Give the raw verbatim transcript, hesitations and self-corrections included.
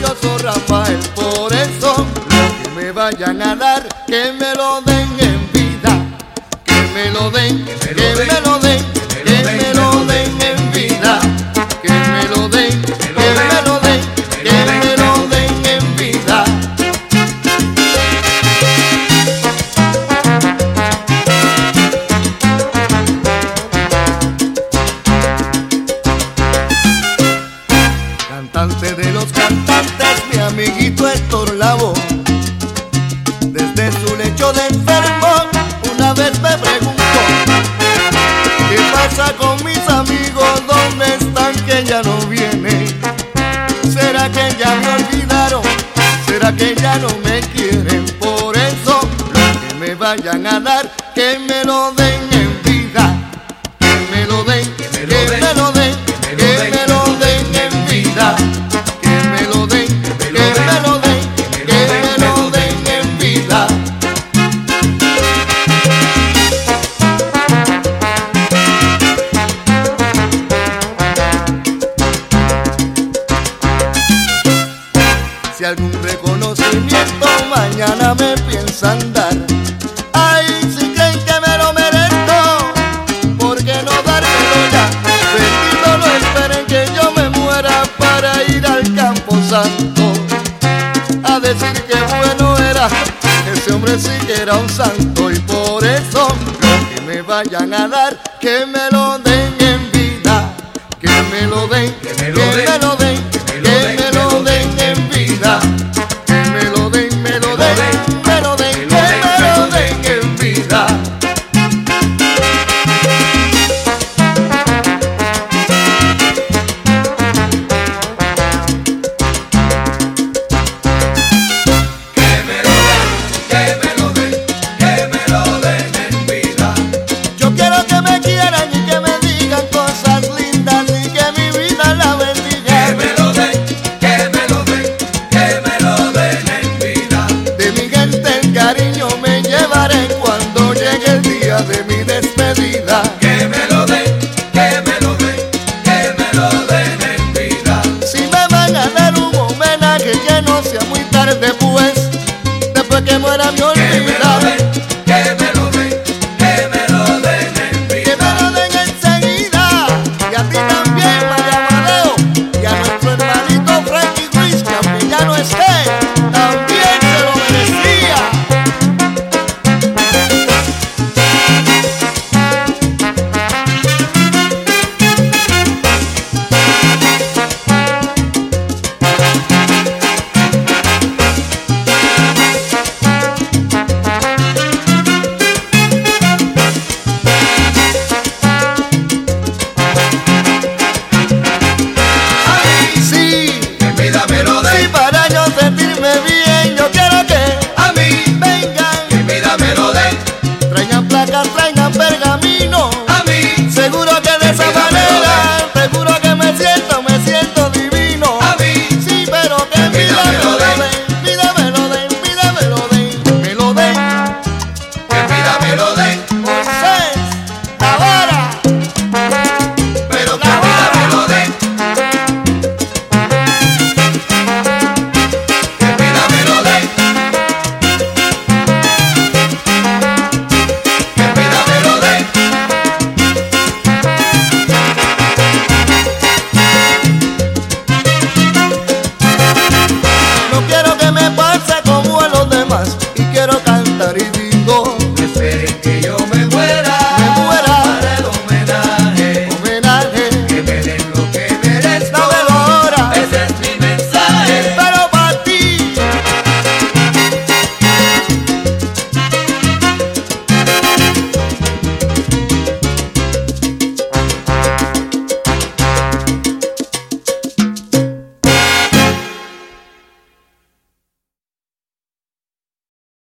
glorioso Rafael. Por eso, lo que me vayan a dar, que me lo den en vida. Que me lo den, que me lo den, que me lo den en vida. Que me lo den, que me lo den, que me lo den en vida. Cantante de los cantantes, mi amiguito Héctor Lavoe. Desde su lecho de enfermo, una vez me preguntó: ¿qué pasa con mis amigos? ¿Dónde están que ya no vienen? ¿Será que ya me olvidaron? ¿Será que ya no me quieren? Por eso, lo que me vayan a dar, que me lo den en vida. Que me lo den, que me lo den, que me lo den en vida. Que me lo den, que me lo den, que me lo den en vida. Si algún reconocimiento mañana me piensan dar, ay, si creen que me lo merezco, ¿por qué no dármelo ya? Bendito, no esperen que yo me muera para ir al campo santo a decir que bueno era, ese hombre sí que era un santo. Y por eso, lo que me vayan a dar, que me lo den en vida. Que me lo den, que me lo den, que me lo den, que me lo den en vida. Que me lo den, me lo den, me lo den, que me lo den en vida. Que me lo den, que me lo den, que me lo den en vida. Yo quiero que me quieran y que me digan cosas lindas y que mi vida la bendiga. Que me lo den, que me lo den, que me lo den en vida. De mi gente el cariño me llevaré cuando llegue el día de mi despedida. Que me lo den, que me lo den, que me lo den en vida. Si me van a dar un homenaje que no sea muy tarde, pues